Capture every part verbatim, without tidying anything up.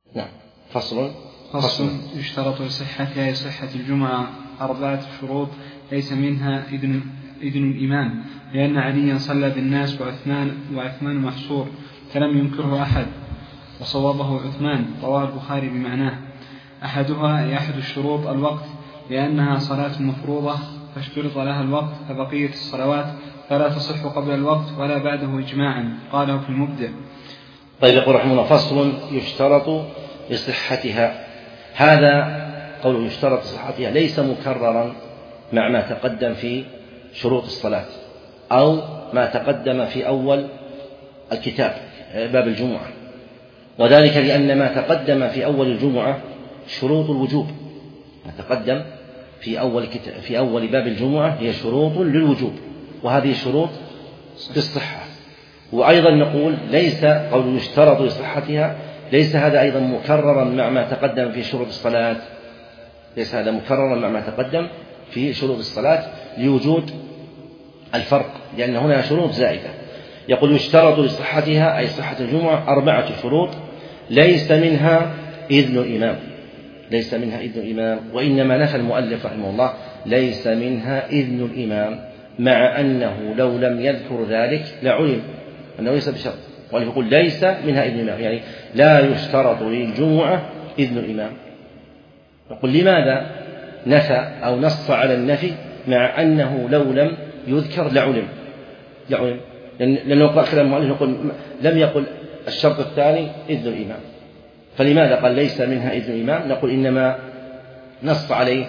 نعم. فصل فصل يشترط لصحتها صحة الجمعة أربعة شروط ليس منها إذن, إذن الإمام، لأن عليا صلى بالناس وعثمان, وعثمان محصور فلم ينكره أحد وصوابه عثمان، رواه البخاري بمعناه. أحدها أحد الشروط الوقت، لأنها صلاة مفروضة فاشترط لها الوقت، فبقية الصلوات فلا تصح قبل الوقت ولا بعده إجماعا، قاله في المبدع. طيب، يقول رحمه الله: فصل يشترط لصحتها. هذا قول يشترط لصحتها ليس مكررا مع ما تقدم في شروط الصلاة أو ما تقدم في أول الكتاب باب الجمعة، وذلك لأن ما تقدم في أول الجمعة شروط الوجوب. ما تقدم في أول كتاب في أول باب الجمعة هي شروط للوجوب، وهذه شروط للصحة. وأيضا نقول ليس قول يشترط لصحتها ليس هذا أيضا مكررا مع ما تقدم في شروط الصلاة، ليس هذا مكررا مع ما تقدم في شروط الصلاة لوجود الفرق، لأن هنا شروط زائدة. يقول يشترط لصحتها أي صحة الجمعة أربعة شروط ليس منها إذن الإمام، ليس منها إذن الإمام، وإنما نفى المؤلف رحمه الله ليس منها إذن الإمام، مع أنه لو لم يذكر ذلك لعلم أنه ليس بشرط، ويقول ليس منها إذن الإمام، يعني لا يشترط للجمعة إذن الإمام. نقول لماذا نفى أو نص على النفي مع أنه لو لم يذكر لعلم لعلم لأنه قال كلام المؤلف يقول لم يقل الشرط الثاني إذن الإمام، فلماذا قال ليس منها إذن الإمام؟ نقول إنما نص عليه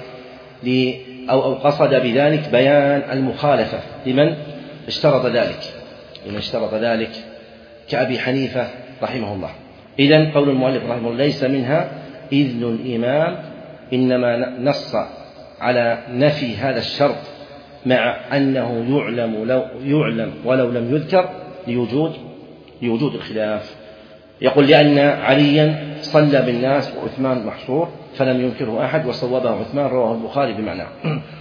أو أو قصد بذلك بيان المخالفة لمن اشترط ذلك لمن اشترط ذلك كأبي حنيفة رحمه الله. إذن قول المؤلف رحمه الله ليس منها إذن الإمام إنما نص على نفي هذا الشرط مع أنه يعلم لو يعلم ولو لم يذكر لوجود لوجود الخلاف. يقول لأن عليا صلى بالناس وعثمان محصور فلم ينكره أحد وصوبه عثمان، رواه البخاري بمعناه.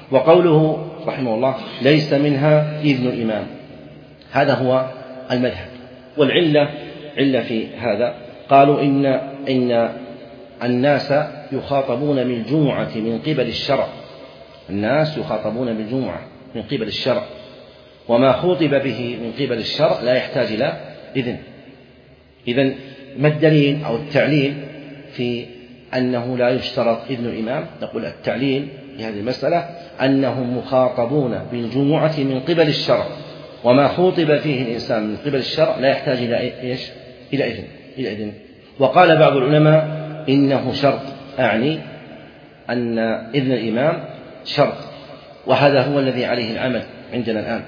وقوله رحمه الله ليس منها إذن الإمام، هذا هو المذهب. والعلة علة في هذا قالوا إن إن الناس يخاطبون بالجمعة من قبل الشرع، الناس يخاطبون بالجمعة من قبل الشرع، وما خوطب به من قبل الشرع لا يحتاج إلى إذن. إذن ما الدليل أو التعليل في أنه لا يشترط إذن الإمام؟ نقول التعليل لهذه المسألة أنهم مخاطبون بالجمعة من قبل الشرع، وما خوطب فيه الإنسان من قبل الشرع لا يحتاج إلى إيش؟ إلى إذن إلى إذن. وقال بعض العلماء إنه شرط، أعني أن إذن الإمام شرط، وهذا هو الذي عليه العمل عندنا الآن،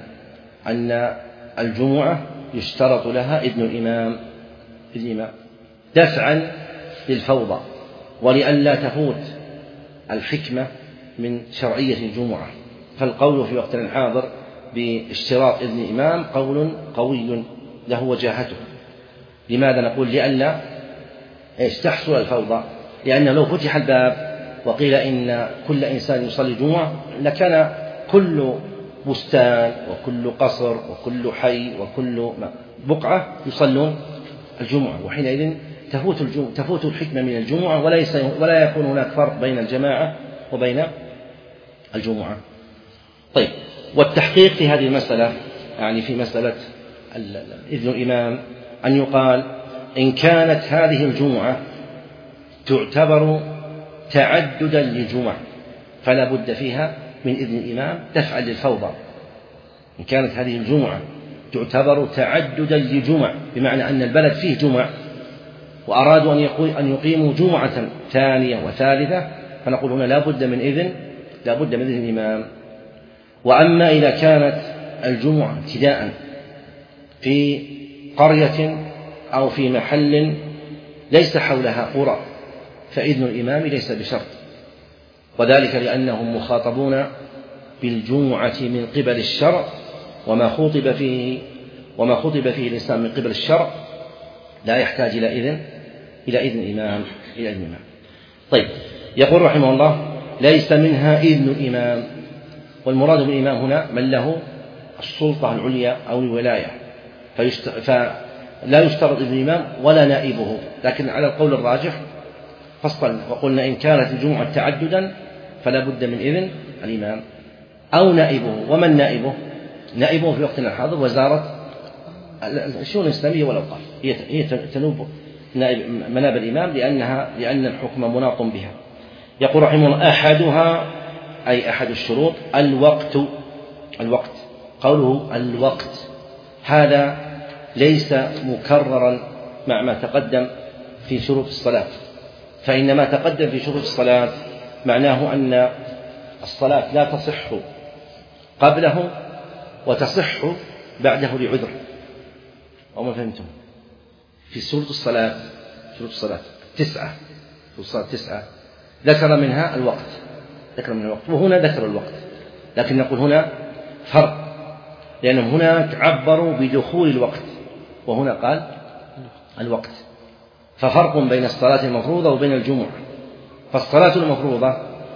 أن الجمعة يشترط لها إذن الإمام الإمام دفعا للفوضى ولئلا تفوت الحكمة من شرعية الجمعة. فالقول في وقتنا الحاضر باشتراط إذن الإمام قول قوي له وجاهته. لماذا نقول لئلا تحصل الفوضى؟ لأن لو فتح الباب وقيل إن كل إنسان يصلي الجمعة لكان كل بستان وكل قصر وكل حي وكل بقعة يصلون الجمعة، وحينئذ تفوت الجمعة تفوت الحكمة من الجمعة وليس ولا يكون هناك فرق بين الجماعة وبين الجمعة. طيب، والتحقيق في هذه المسألة يعني في مسألة إذن الإمام أن يقال إن كانت هذه الجمعة تعتبر تعددا للجمع فلا بد فيها من إذن الإمام دفعا للفوضى. إن كانت هذه الجمعة تعتبر تعددا لجمع بمعنى أن البلد فيه جمع وأرادوا أن يقيموا جمعة ثانية وثالثة، فنقول هنا لا بد من إذن لا بد من إذن الإمام. وأما إذا كانت الجمعة ابتداء في قرية أو في محل ليس حولها قرى فإذن الإمام ليس بشرط، وذلك لأنهم مخاطبون بالجمعة من قبل الشرع، وما خطب فيه وما خطب فيه الإنسان من قبل الشرع لا يحتاج إلى إذن إلى إذن الإمام إلى إذن الإمام. طيب، يقول رحمه الله ليس منها إذن الإمام، والمراد بالإمام هنا من له السلطة العليا أو الولاية، فلا يشترط إذن الإمام ولا نائبه، لكن على القول الراجح فصلنا وقلنا إن كانت الجمعة تعددا فلا بد من إذن الإمام أو نائبه. ومن نائبه؟ نائبه في وقتنا الحاضر وزارة الشؤون الإسلامية والأوقاف، هي تنوب نائب مناب الإمام لأنها لأن الحكم مناط بها. يقول رحمه الله أحدها أي أحد الشروط الوقت. الوقت قوله الوقت هذا ليس مكررا مع ما تقدم في شروط الصلاة، فإن ما تقدم في شروط الصلاة معناه أن الصلاة لا تصح قبله وتصح بعده لعذر. وما فهمتم؟ في شروط الصلاة شروط الصلاة تسعة شروط الصلاة تسعة ذكر منها الوقت ذكر منها الوقت وهنا ذكر الوقت، لكن نقول هنا فرق، لأنهم هناك عبروا بدخول الوقت وهنا قال الوقت، ففرق بين الصلاة المفروضة وبين الجمعة. فالصلاة المفروضة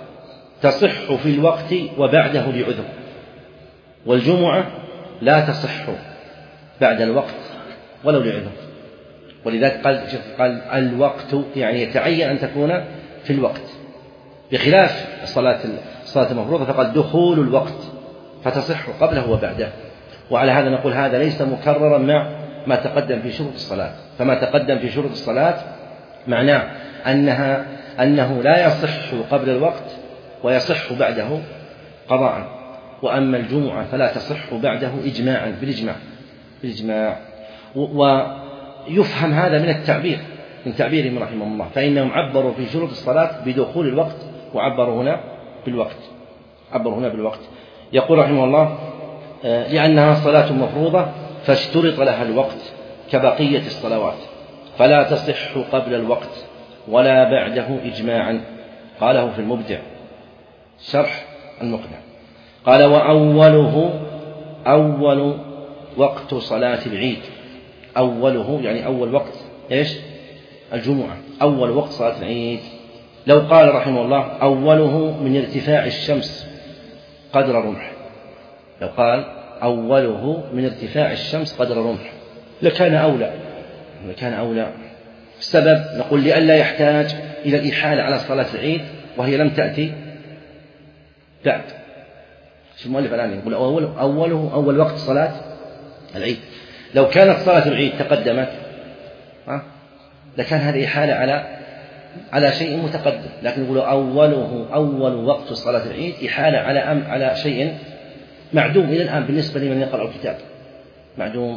تصح في الوقت وبعده لعذر، والجمعة لا تصح بعد الوقت ولو لعذر، ولذلك قال قال الوقت يعني يتعين أن تكون في الوقت، بخلاف الصلاة الصلاة المفروضة فقال دخول الوقت فتصح قبله وبعده. وعلى هذا نقول هذا ليس مكررا مع ما تقدم في شروط الصلاة، فما تقدم في شروط الصلاة معناه أنها أنه لا يصح قبل الوقت ويصح بعده قضاء، وأما الجمعة فلا تصح بعده إجماعا بالإجماع بالإجماع. ويفهم هذا من التعبير من تعبيرهم رحمه الله، فإنهم عبروا في شروط الصلاة بدخول الوقت وعبروا هنا بالوقت عبروا هنا بالوقت. يقول رحمه الله لأنها صلاة مفروضة فاشترط لها الوقت كبقية الصلوات، فلا تصح قبل الوقت ولا بعده إجماعا. قاله في المبدع شرح المقنع، قال وأوله أول وقت صلاة العيد. أوله يعني أول وقت إيش؟ الجمعة، أول وقت صلاة العيد. لو قال رحمه الله أوله من ارتفاع الشمس قدر رمح، لو قال أوله من ارتفاع الشمس قدر رمح لكان أولى لكان أولى السبب نقول لئلا يحتاج إلى الإحالة على صلاة العيد وهي لم تأتي بعد. شو المؤلف الآن يقول أوله أوله أول وقت صلاة العيد، لو كانت صلاة العيد تقدمت ها لكان هذه إحالة على على شيء متقدم، لكن يقول أوله أول وقت صلاة العيد إحالة على أم على شيء معدوم إلى الآن بالنسبة لمن يقرأ الكتاب معدوم.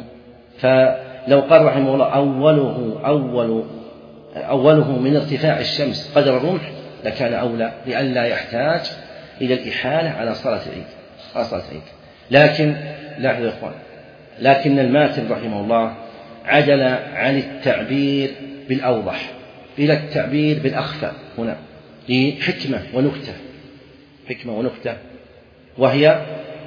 فلو قال رحمه الله أوله أول أوله من ارتفاع الشمس قدر الرمح لكان أولى لئلا يحتاج إلى الإحالة على صلاة العيد على صلاة العيد. لكن لاحظوا يا إخوان، لكن الماتن رحمه الله عدل عن التعبير بالأوضح إلى التعبير بالأخفى هنا لحكمة ونكتة حكمة ونكتة وهي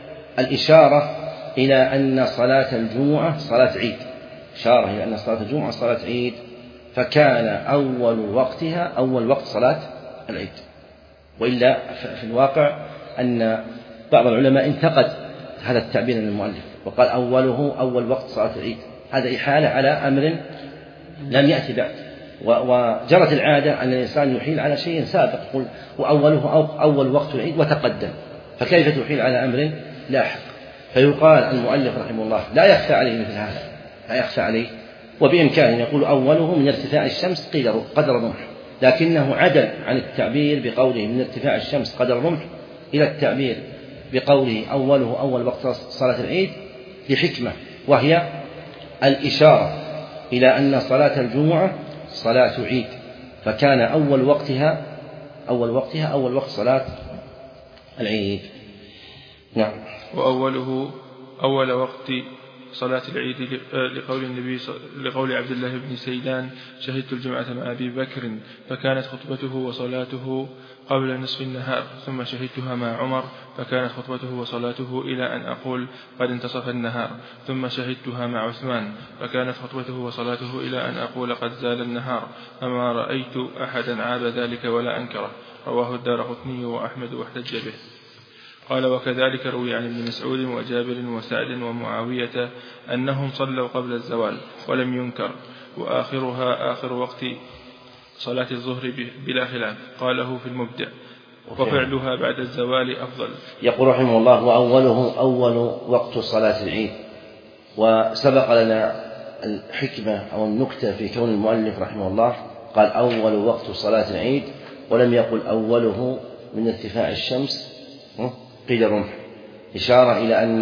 الإشارة إلى أن صلاة الجمعة صلاة عيد، إشارة إلى أن صلاة الجمعة صلاة عيد، فكان أول وقتها أول وقت صلاة العيد. وإلا في الواقع أن بعض العلماء انتقد هذا التعبير من المؤلف وقال أوله أول وقت صلاة العيد، هذا إحالة على أمر لم يأتي بعد، وجرت العادة أن الإنسان يحيل على شيء سابق يقول وأوله أول وقت العيد وتقدم، فكيف تحيل على أمر لاحق؟ فيقال المؤلف رحمه الله لا يخفى عليه مثل هذا لا يخفى عليه، وبإمكانه يقول أوله من ارتفاع الشمس قيل قدر رمح، لكنه عدل عن التعبير بقوله من ارتفاع الشمس قدر رمح إلى التعبير بقوله أوله أول وقت صلاة العيد لحكمة، وهي الإشارة إلى أن صلاة الجمعة صلاة عيد، فكان أول وقتها أول وقتها أول وقت صلاة العيد. نعم. وأوله أول وقت صلاة العيد لقول النبي لقول عبد الله بن سيدان شهدت الجمعة مع أبي بكر فكانت خطبته وصلاته قبل نصف النهار، ثم شهدتها مع عمر فكانت خطبته وصلاته إلى أن أقول قد انتصف النهار، ثم شهدتها مع عثمان فكانت خطبته وصلاته إلى أن أقول قد زال النهار، فما رأيت أحدا عاب ذلك ولا أنكره. رواه الدارقطني وأحمد واحتج به. قال وكذلك روي عن ابن مسعود وجابر وسعد ومعاوية أنهم صلوا قبل الزوال ولم ينكر، وآخرها آخر وقت صلاة الظهر بلا خلاف، قاله في المبدع، وفعلها بعد الزوال أفضل. يقول رحمه الله: وأوله أول وقت صلاة العيد. وسبق لنا الحكمة أو النكتة في كون المؤلف رحمه الله قال أول وقت صلاة العيد ولم يقل أوله من ارتفاع الشمس قيد الرمح، إشارة إلى أن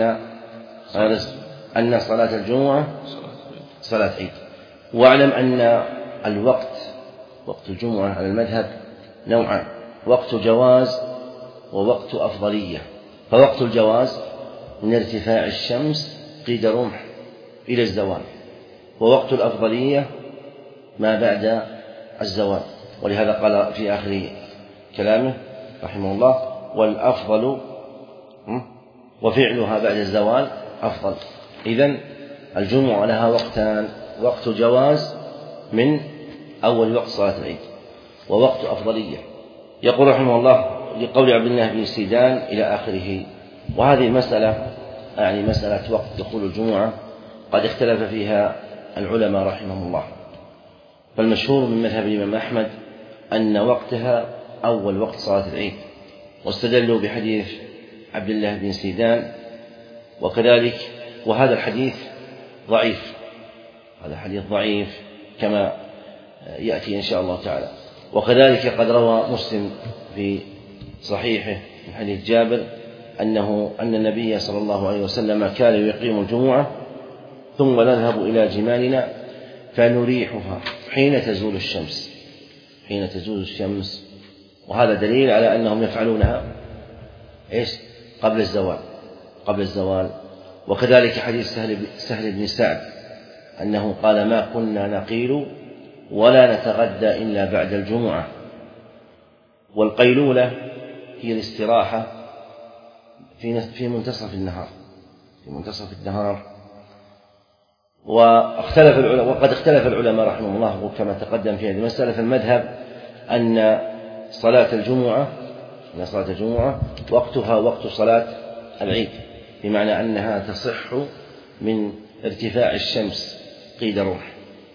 أن صلاة الجمعة صلاة عيد. واعلم أن الوقت وقت الجمعة على المذهب نوعان: وقت جواز ووقت أفضلية. فوقت الجواز من ارتفاع الشمس قيد الرمح إلى الزوال، ووقت الأفضلية ما بعد الزوال. ولهذا قال في آخر كلامه رحمه الله: والأفضل وفعلها بعد الزوال أفضل. إذن الجمعة لها وقتان: وقت جواز من أول وقت صلاة العيد، ووقت أفضلية. يقول رحمه الله لقول عبد الله بن سيدان إلى آخره. وهذه المسألة يعني مسألة وقت دخول الجمعة قد اختلف فيها العلماء رحمهم الله، فالمشهور من مذهب الإمام أحمد أن وقتها أول وقت صلاة العيد، واستدلوا بحديث عبد الله بن سيدان. وكذلك وهذا الحديث ضعيف، هذا حديث ضعيف كما يأتي إن شاء الله تعالى. وكذلك قد روى مسلم في صحيحه من حديث جابر أنه أن النبي صلى الله عليه وسلم كان يقيم الجمعة ثم نذهب إلى جمالنا فنريحها حين تزول الشمس حين تزول الشمس وهذا دليل على أنهم يفعلونها إيش قبل الزوال قبل الزوال. وكذلك حديث سهل, سهل بن سعد أنه قال: ما كنا نقيل ولا نتغدى إلا بعد الجمعة. والقيلولة هي الاستراحة في منتصف النهار في منتصف النهار واختلف العلماء وقد اختلف العلماء رحمهم الله كما تقدم في هذه المسألة. فالمذهب أن صلاة الجمعة أن صلاة الجمعة وقتها وقت صلاة العيد، بمعنى أنها تصح من ارتفاع الشمس قيد الرمح.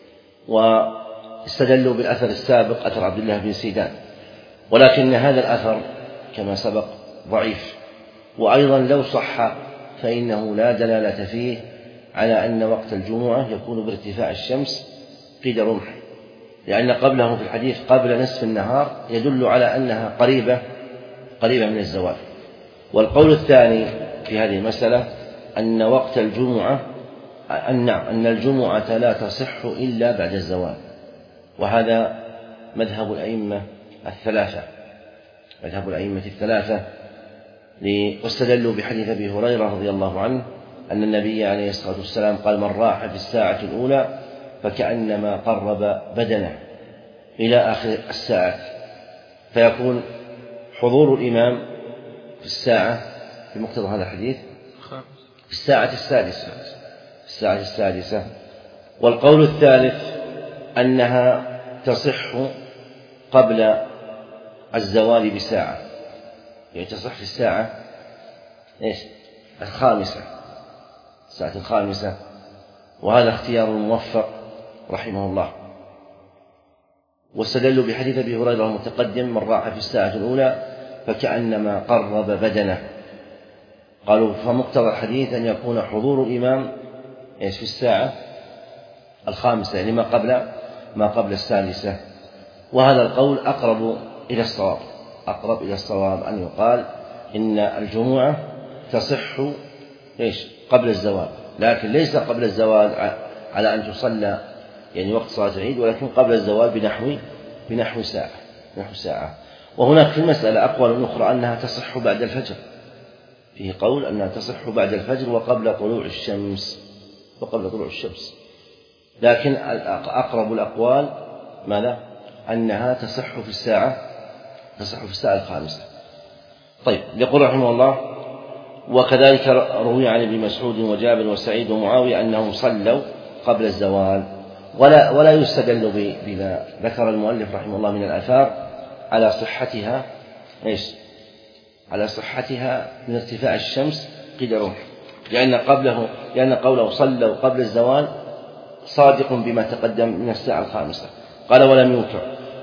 واستدلوا بالأثر السابق أثر عبد الله بن سيدان، ولكن هذا الأثر كما سبق ضعيف، وأيضا لو صح فإنه لا دلالة فيه على أن وقت الجمعة يكون بارتفاع الشمس قيد الرمح، لأن قبله في الحديث قبل نصف النهار يدل على أنها قريبة قريبة من الزوال. والقول الثاني في هذه المسألة أن وقت الجمعة أن أن الجمعة لا تصح إلا بعد الزوال، وهذا مذهب الأئمة الثلاثة مذهب الأئمة الثلاثة واستدلوا بحديث أبي هريرة رضي الله عنه أن النبي عليه الصلاة والسلام قال: من راح في الساعة الأولى فكأنما قرب بدنه إلى آخر الساعة. فيكون حضور الإمام في الساعة بمقتضى هذا الحديث في الساعة السادسة في الساعة السادسة. والقول الثالث أنها تصح قبل الزوال بساعة، يعني تصح في الساعة إيش الخامسة الساعة الخامسة. وهذا اختيار موفق رحمه الله. واستدلوا بحديث أبي هريرة المتقدم: من راح في الساعة الأولى فكأنما قرب بدنه. قالوا فمقتضى الحديث أن يكون حضور الإمام إيش في الساعة الخامسة، يعني ما قبل ما قبل السادسة. وهذا القول أقرب إلى الصواب أقرب إلى الصواب أن يقال إن الجمعة تصح إيش قبل الزوال، لكن ليس قبل الزوال على أن تصلى يعني وقت صلاة العيد، ولكن قبل الزوال بنحو بنحو ساعة بنحو ساعة. وهناك في المسألة أقوال أخرى أنها تصح بعد الفجر، فيه قول أنها تصح بعد الفجر وقبل طلوع الشمس وقبل طلوع الشمس لكن أقرب الأقوال ماذا؟ أنها تصح في الساعة تصح في الساعة الخامسة. طيب، يقول رحمه الله: وكذلك روي عن ابن مسعود وجابر وسعيد ومعاوية أنهم صلوا قبل الزوال. ولا ولا يستدل بما ذكر المؤلف رحمه الله من الآثار على صحتها إيش على صحتها من ارتفاع الشمس قيد الرمح، لأن قبله لأن قوله صلوا قبل الزوال صادق بما تقدم من الساعة الخامسة. قال: ولم ينكر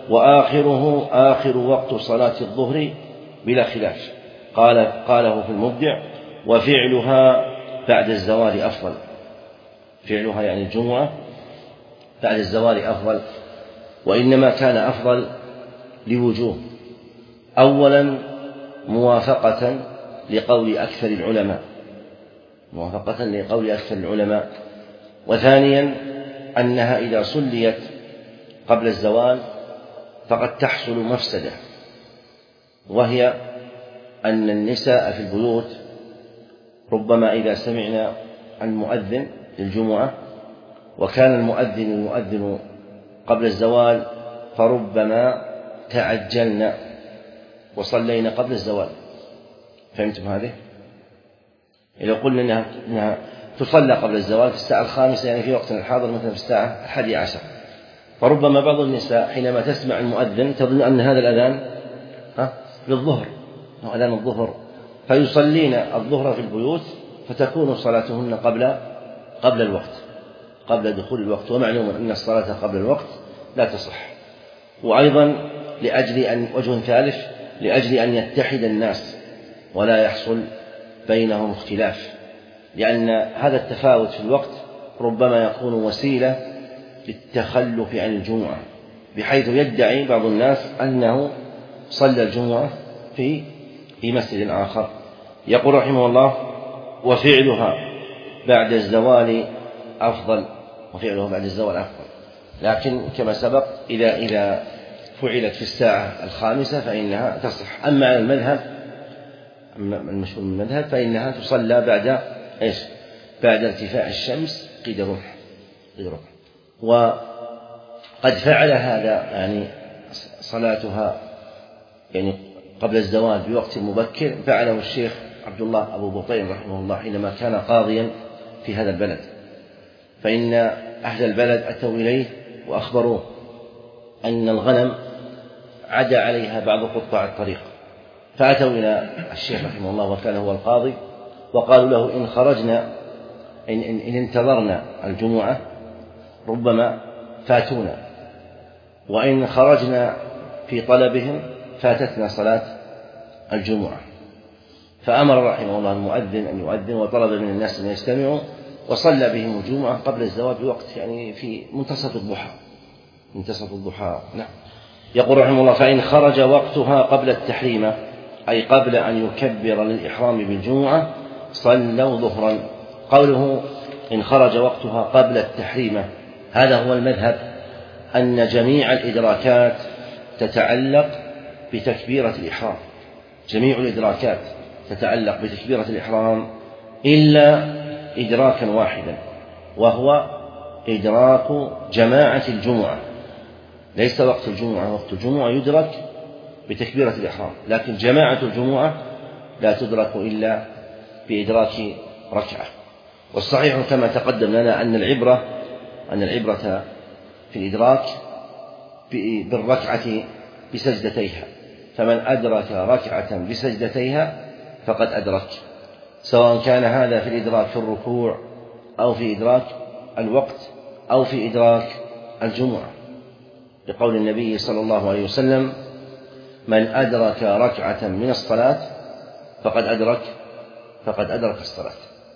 وآخره آخر وقت صلاة الظهر بلا خلاف. قال قاله في المبدع: وفعلها بعد الزوال أفضل. فعلها يعني الجمعة بعد الزوال أفضل، وإنما كان أفضل لوجوه: أولا موافقة لقول أكثر العلماء موافقة لقول أكثر العلماء وثانيا أنها إذا صليت قبل الزوال فقد تحصل مفسدة، وهي أن النساء في البيوت ربما إذا سمعنا المؤذن للجمعة وكان المؤذن يؤذن قبل الزوال فربما تعجلنا وصلينا قبل الزوال. فهمتم هذه؟ إذا قلنا إنها, إنها تصلى قبل الزوال في الساعة الخامسة، يعني في وقتنا الحاضر مثلا في الساعة الحادية عشر، فربما بعض النساء حينما تسمع المؤذن تظن أن هذا الأذان للظهر، أذان الظهر، فيصلين الظهر في البيوت فتكون صلاتهن قبل قبل الوقت، قبل دخول الوقت، ومعلوم أن الصلاة قبل الوقت لا تصح. وأيضا لأجل أن وجه ثالث لأجل أن يتحد الناس ولا يحصل بينهم اختلاف، لأن هذا التفاوت في الوقت ربما يكون وسيلة للتخلف عن الجمعة، بحيث يدعي بعض الناس أنه صلى الجمعة في في مسجد آخر. يقول رحمه الله: وفعلها بعد الزوال أفضل وفعلها بعد الزوال أفضل، لكن كما سبق إذا إذا فعلت في الساعة الخامسة فإنها تصح. أما على المذهب المشهور من المذهب فإنها تصلى بعد إيش؟ بعد ارتفاع الشمس قيد رمح قيد رمح. وقد فعل هذا يعني صلاتها يعني قبل الزوال بوقت مبكر، فعله الشيخ عبد الله أبو بطين رحمه الله حينما كان قاضيا في هذا البلد، فإن أهل البلد أتوا إليه وأخبروه أن الغنم عدا عليها بعض قطاع الطريق، فأتوا إلى الشيخ رحمه الله وكان هو القاضي وقالوا له: إن خرجنا إن, إن, إن انتظرنا الجمعة ربما فاتونا، وإن خرجنا في طلبهم فاتتنا صلاة الجمعة. فأمر رحمه الله المؤذن أن يؤذن وطلب من الناس أن يجتمعوا، وصلى بهم الجمعة قبل الزوال بوقت يعني في منتصف الضحى منتصف الضحى نعم. يقول رحمه الله: فإن خرج وقتها قبل التحريم، أي قبل أن يكبر للإحرام بالجمعة، صلوا ظهرا. قوله إن خرج وقتها قبل التحريم، هذا هو المذهب، أن جميع الإدراكات تتعلق بتكبيرة الإحرام، جميع الإدراكات تتعلق بتكبيرة الإحرام إلا إدراكا واحدا، وهو إدراك جماعة الجمعة. ليس وقت الجمعة، وقت الجمعة يدرك بتكبيرة الإحرام، لكن جماعة الجمعة لا تدرك إلا بإدراك ركعة. والصحيح كما تقدم لنا أن العبرة أن العبرة في الإدراك بالركعة بسجدتيها، فمن أدرك ركعة بسجدتيها فقد أدرك، سواء كان هذا في الإدراك في الركوع أو في إدراك الوقت أو في إدراك الجمعة، لقول النبي صلى الله عليه وسلم: من أدرك ركعة من الصلاة فقد أدرك فقد أدرك الصلاة.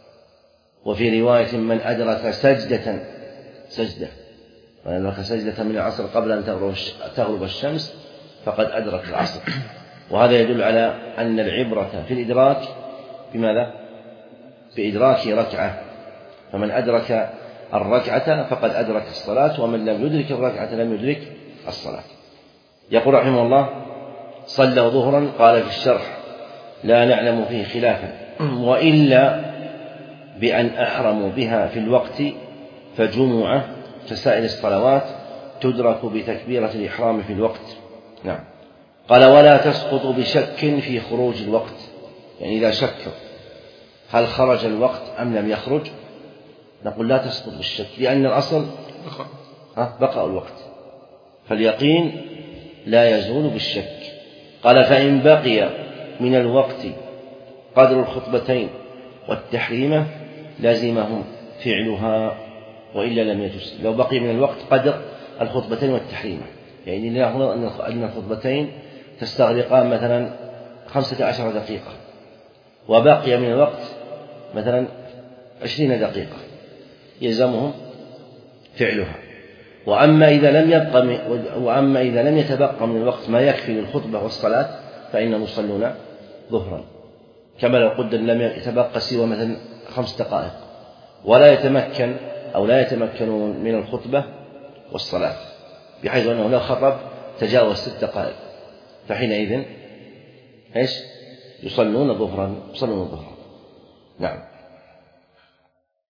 وفي رواية: من أدرك سجدة سجدة من أدرك سجدة من العصر قبل أن تغرب الشمس فقد أدرك العصر. وهذا يدل على أن العبرة في الإدراك بماذا؟ بإدراك ركعة، فمن أدرك الركعة فقد أدرك الصلاة، ومن لم يدرك الركعة لم يدرك الصلاة. يقول رحمه الله: صلوا ظهرا. قال في الشرح: لا نعلم فيه خلافا، وإلا بأن أحرموا بها في الوقت فجمعة كسائر الصلوات تدرك بتكبيرة الإحرام في الوقت. نعم. قال: ولا تسقط بشك في خروج الوقت، يعني إذا شك هل خرج الوقت أم لم يخرج، نقول لا تسقط بالشك، لأن الأصل بقاء الوقت، فاليقين لا يزول بالشك. قال: فإن بقي من الوقت قدر الخطبتين والتحريمة لازمهم فعلها، وإلا لم يجوز. لو بقي من الوقت قدر الخطبتين والتحريمة يعني نلاحظ أن الخطبتين تستغرقان مثلا خمسة عشر دقيقة وبقي من الوقت مثلا عشرين دقيقة يلزمهم فعلها. وأما إذا لم يبقى وأما إذا لم يتبقى من الوقت ما يكفي للخطبة والصلاة فإنهم يصلون ظهرا، كما لو قدر لم يتبقى سوى مثلا خمس دقائق ولا يتمكن أو لا يتمكنون من الخطبة والصلاة، بحيث أنه لو خطب تجاوز ست دقائق فحينئذ إيش يصلون ظهرا يصلون ظهرا. نعم.